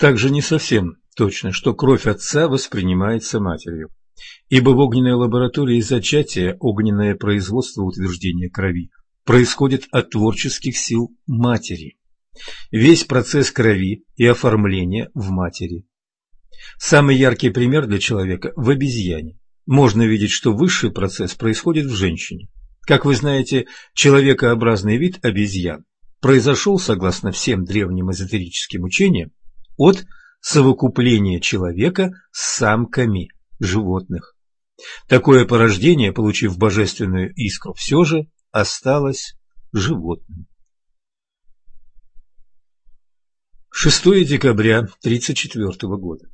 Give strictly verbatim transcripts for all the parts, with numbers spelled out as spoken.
Также не совсем точно, что кровь отца воспринимается матерью, ибо в огненной лаборатории зачатия огненное производство утверждения крови происходит от творческих сил матери. Весь процесс крови и оформления в матери. Самый яркий пример для человека в обезьяне. Можно видеть, что высший процесс происходит в женщине. Как вы знаете, человекообразный вид обезьян произошел, согласно всем древним эзотерическим учениям, от совокупления человека с самками животных. Такое порождение, получив божественную искру, все же осталось животным. шестое декабря тысяча девятьсот тридцать четвёртого года.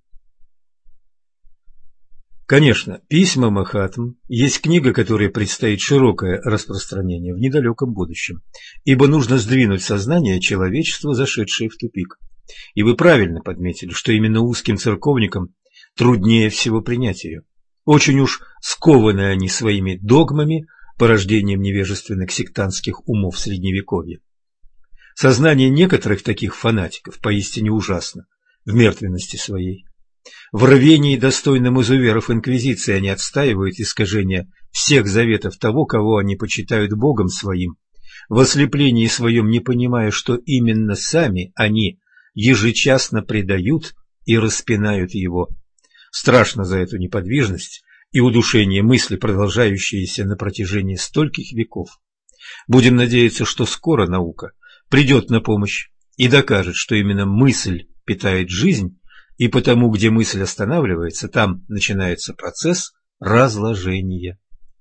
Конечно, письма Махатм есть книга, которой предстоит широкое распространение в недалеком будущем, ибо нужно сдвинуть сознание человечества, зашедшее в тупик. И вы правильно подметили, что именно узким церковникам труднее всего принять ее. Очень уж скованы они своими догмами, порождением невежественных сектантских умов Средневековья. Сознание некоторых таких фанатиков поистине ужасно в мертвенности своей. В рвении, достойном изуверов инквизиции, они отстаивают искажение всех заветов того, кого они почитают Богом своим, в ослеплении своем не понимая, что именно сами они ежечасно предают и распинают его. Страшно за эту неподвижность и удушение мысли, продолжающиеся на протяжении стольких веков. Будем надеяться, что скоро наука придет на помощь и докажет, что именно мысль питает жизнь, и потому, где мысль останавливается, там начинается процесс разложения.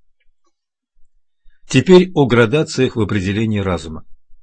Теперь о градациях в определении разума.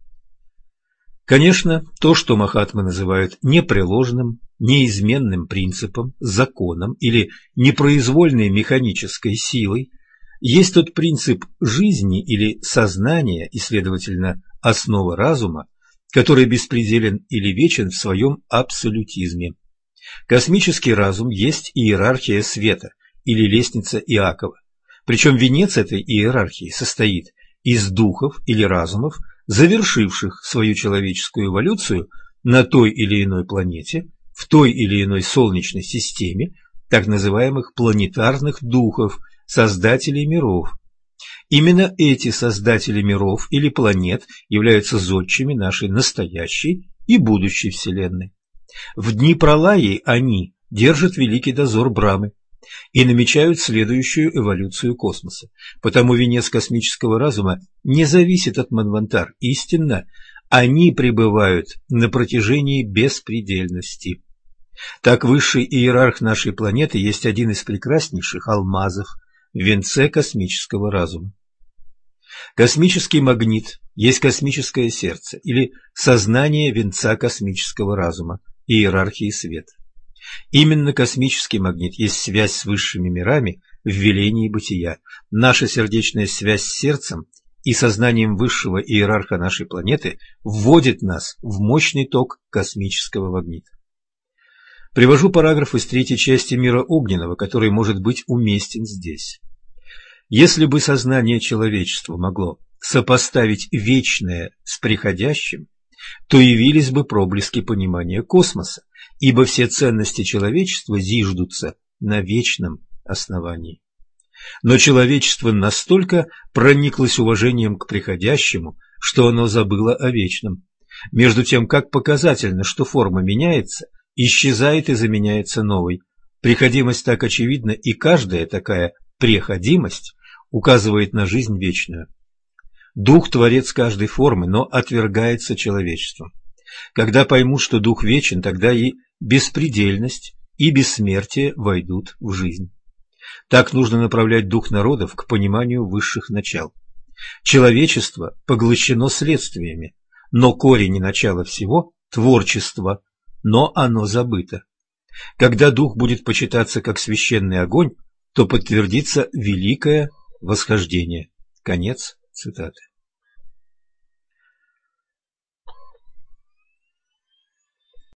Конечно, то, что махатмы называют непреложным, неизменным принципом, законом или непроизвольной механической силой, есть тот принцип жизни или сознания и, следовательно, основа разума, который беспределен или вечен в своем абсолютизме. Космический разум есть иерархия света или лестница Иакова, причем венец этой иерархии состоит из духов или разумов, завершивших свою человеческую эволюцию на той или иной планете, в той или иной солнечной системе, так называемых планетарных духов, создателей миров. Именно эти создатели миров или планет являются зодчими нашей настоящей и будущей Вселенной. В дни пралаи они держат великий дозор Брамы и намечают следующую эволюцию космоса. Потому венец космического разума не зависит от Манвантар. Истинно, они пребывают на протяжении беспредельности. Так высший иерарх нашей планеты есть один из прекраснейших алмазов в венце космического разума. Космический магнит есть космическое сердце или сознание венца космического разума, иерархии света. Именно космический магнит есть связь с высшими мирами в велении бытия. Наша сердечная связь с сердцем и сознанием высшего иерарха нашей планеты вводит нас в мощный ток космического магнита. Привожу параграф из третьей части мира огненного, который может быть уместен здесь. Если бы сознание человечества могло сопоставить вечное с приходящим, то явились бы проблески понимания космоса, ибо все ценности человечества зиждутся на вечном основании. Но человечество настолько прониклось уважением к приходящему, что оно забыло о вечном. Между тем, как показательно, что форма меняется, исчезает и заменяется новой. Приходимость так очевидна, и каждая такая преходимость указывает на жизнь вечную. Дух – творец каждой формы, но отвергается человечеством. Когда поймут, что Дух вечен, тогда и беспредельность, и бессмертие войдут в жизнь. Так нужно направлять дух народов к пониманию высших начал. Человечество поглощено следствиями, но корень и начало всего – творчество, но оно забыто. Когда дух будет почитаться как священный огонь, то подтвердится великое восхождение. Конец цитаты.